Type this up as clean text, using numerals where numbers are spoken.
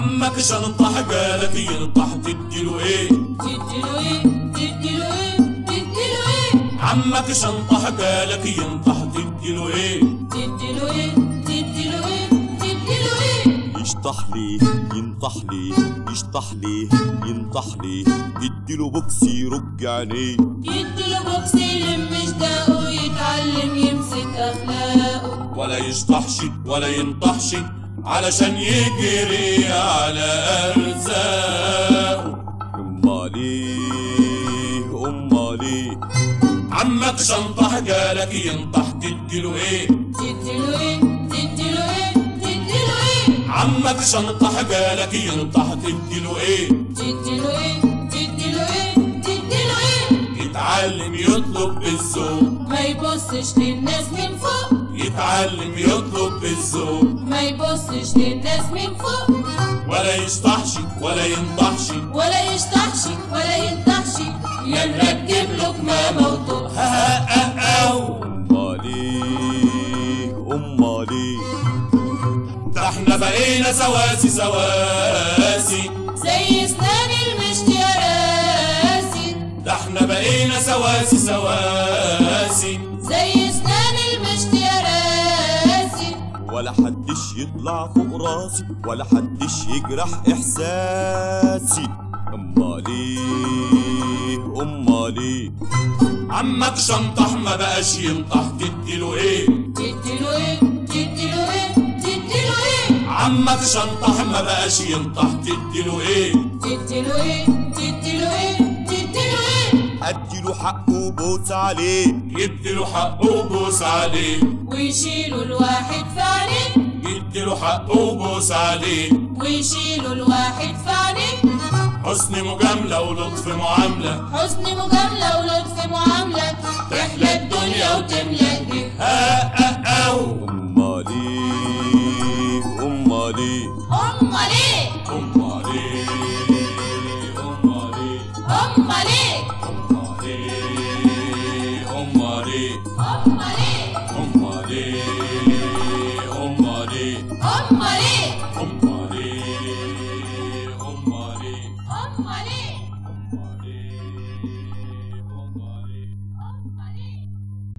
عمك شنطح جالك ينطح تديله ايه؟ تديله ايه؟ تديله ايه؟ تديله ايه؟ عمك شنطح جالك ينطح تديله ايه؟ تديله ايه؟ تديله ايه؟ تديله ايه؟ يشطح ليه ينطح ليه يشطح ليه ينطح ليه اديله بوكس يرج عينيه يديله بوكس يلم جداقه ويتعلم يمسك اخلاقه ولا يشطحش ولا ينطحش علشان يجري على ارزاقه. امال ايه امال ايه عمك شنطح جالك ينطح تديله ايه؟ تديله ايه؟ تديله ايه؟ تديله ايه؟ عمك شنطح جالك ينطح تديله ايه؟ تديله ايه؟ تديله ايه؟ تديله ايه؟ يتعلم يطلب بالذوق ما يبصش للناس من فوق يتعلم يطلب بالذوق ما يبصش للناس من فوق ولا يشطحش ولا ينطحش ولا يشطحش ولا ينطحش يا نركب له كمامة وطق امال ايه امال ايه ده احنا بقينا سواسي سواسي زي اسنان المشط يا راسي ده احنا بقينا سواسي سواسي زي اسنان المشط يا راسي ولا حدش يطلع فوق راسي ولا حدش يجرح احساسي امال ايه امال ايه عمك شنطح ما بقاش ينطح تديله ايه؟ تديله ايه؟ تديله ايه؟ تديله ايه؟ عمك شنطح ما بقاش ينطح تديله ايه؟ تديله ايه؟ تديله ايه؟ تديله ايه؟ اديله حقه بوس عليه يديله حقه وبوس عليه ويشيلوا الواحد في عينيه يديله حقه وبوس عليه ويشيلوا الواحد في عينيه حسن مجاملة ولطف معاملة حسن مجاملة ولطف معاملة تحلى الدنيا وتملى ايديك امال ايه امال ايه امال ايه؟ امال ايه امال ايه امال ايه؟ امال ايه امال ايه امال ايه؟